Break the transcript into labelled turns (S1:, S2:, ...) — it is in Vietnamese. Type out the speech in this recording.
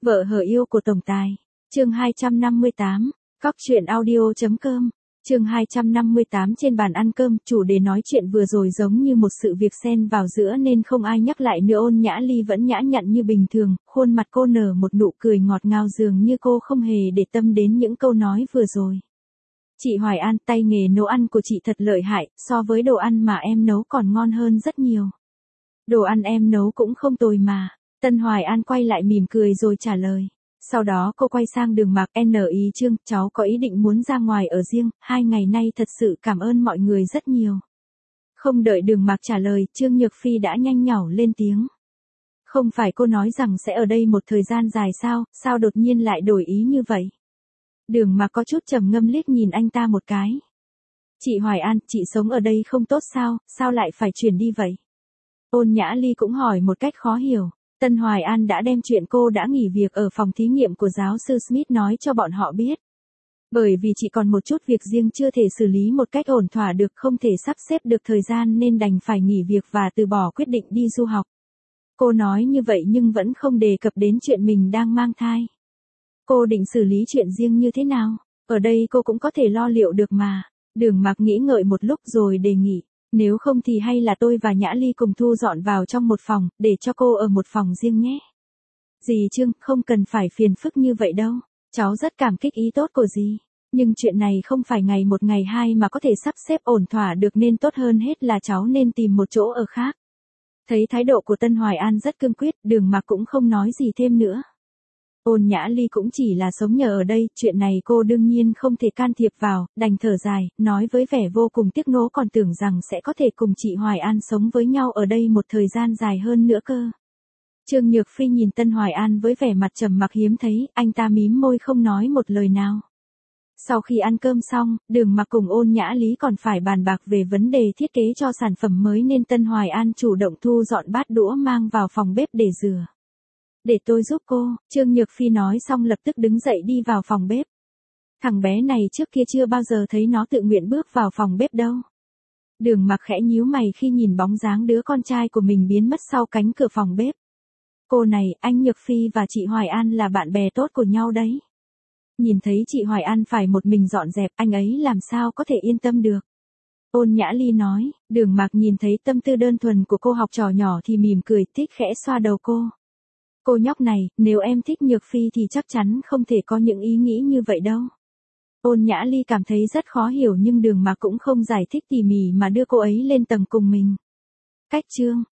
S1: Vợ hờ yêu của tổng tài. Chương 258. Cóc truyện audio.com. Chương 258 trên bàn ăn cơm, chủ đề nói chuyện vừa rồi giống như một sự việc xen vào giữa nên không ai nhắc lại nữa. Ôn Nhã Ly vẫn nhã nhặn như bình thường, khuôn mặt cô nở một nụ cười ngọt ngào dường như cô không hề để tâm đến những câu nói vừa rồi. Chị Hoài An, tay nghề nấu ăn của chị thật lợi hại, so với đồ ăn mà em nấu còn ngon hơn rất nhiều. Đồ ăn em nấu cũng không tồi mà. Tân Hoài An quay lại mỉm cười rồi trả lời. Sau đó cô quay sang Đường Mạc N.I. Trương, cháu có ý định muốn ra ngoài ở riêng, 2 ngày nay thật sự cảm ơn mọi người rất nhiều. Không đợi Đường Mạc trả lời, Trương Nhược Phi đã nhanh nhảu lên tiếng. Không phải cô nói rằng sẽ ở đây một thời gian dài sao đột nhiên lại đổi ý như vậy? Đường Mạc có chút trầm ngâm liếc nhìn anh ta một cái. Chị Hoài An, chị sống ở đây không tốt sao lại phải chuyển đi vậy? Ôn Nhã Ly cũng hỏi một cách khó hiểu. Tân Hoài An đã đem chuyện cô đã nghỉ việc ở phòng thí nghiệm của giáo sư Smith nói cho bọn họ biết. Bởi vì chỉ còn một chút việc riêng chưa thể xử lý một cách ổn thỏa được, không thể sắp xếp được thời gian nên đành phải nghỉ việc và từ bỏ quyết định đi du học. Cô nói như vậy nhưng vẫn không đề cập đến chuyện mình đang mang thai. Cô định xử lý chuyện riêng như thế nào? Ở đây cô cũng có thể lo liệu được mà. Đường Mạc nghĩ ngợi một lúc rồi đề nghị. Nếu không thì hay là tôi và Nhã Ly cùng thu dọn vào trong một phòng, để cho cô ở một phòng riêng nhé. Dì Trương, không cần phải phiền phức như vậy đâu. Cháu rất cảm kích ý tốt của dì. Nhưng chuyện này không phải ngày một ngày hai mà có thể sắp xếp ổn thỏa được nên tốt hơn hết là cháu nên tìm một chỗ ở khác. Thấy thái độ của Tân Hoài An rất cương quyết, Đường Mạc cũng không nói gì thêm nữa. Ôn Nhã Ly cũng chỉ là sống nhờ ở đây, chuyện này cô đương nhiên không thể can thiệp vào, đành thở dài, nói với vẻ vô cùng tiếc nuối còn tưởng rằng sẽ có thể cùng chị Hoài An sống với nhau ở đây một thời gian dài hơn nữa cơ. Trương Nhược Phi nhìn Tân Hoài An với vẻ mặt trầm mặc hiếm thấy, anh ta mím môi không nói một lời nào. Sau khi ăn cơm xong, Đường Mạc cùng Ôn Nhã Lý còn phải bàn bạc về vấn đề thiết kế cho sản phẩm mới nên Tân Hoài An chủ động thu dọn bát đũa mang vào phòng bếp để rửa. Để tôi giúp cô, Trương Nhược Phi nói xong lập tức đứng dậy đi vào phòng bếp. Thằng bé này trước kia chưa bao giờ thấy nó tự nguyện bước vào phòng bếp đâu. Đường Mạc khẽ nhíu mày khi nhìn bóng dáng đứa con trai của mình biến mất sau cánh cửa phòng bếp. Cô này, anh Nhược Phi và chị Hoài An là bạn bè tốt của nhau đấy. Nhìn thấy chị Hoài An phải một mình dọn dẹp, anh ấy làm sao có thể yên tâm được. Ôn Nhã Ly nói. Đường Mạc nhìn thấy tâm tư đơn thuần của cô học trò nhỏ thì mỉm cười, thích khẽ xoa đầu cô. Cô nhóc này, nếu em thích Nhược Phi thì chắc chắn không thể có những ý nghĩ như vậy đâu. Ôn Nhã Ly cảm thấy rất khó hiểu nhưng Đường Mạc cũng không giải thích tỉ mỉ mà đưa cô ấy lên tầng cùng mình. Cách chương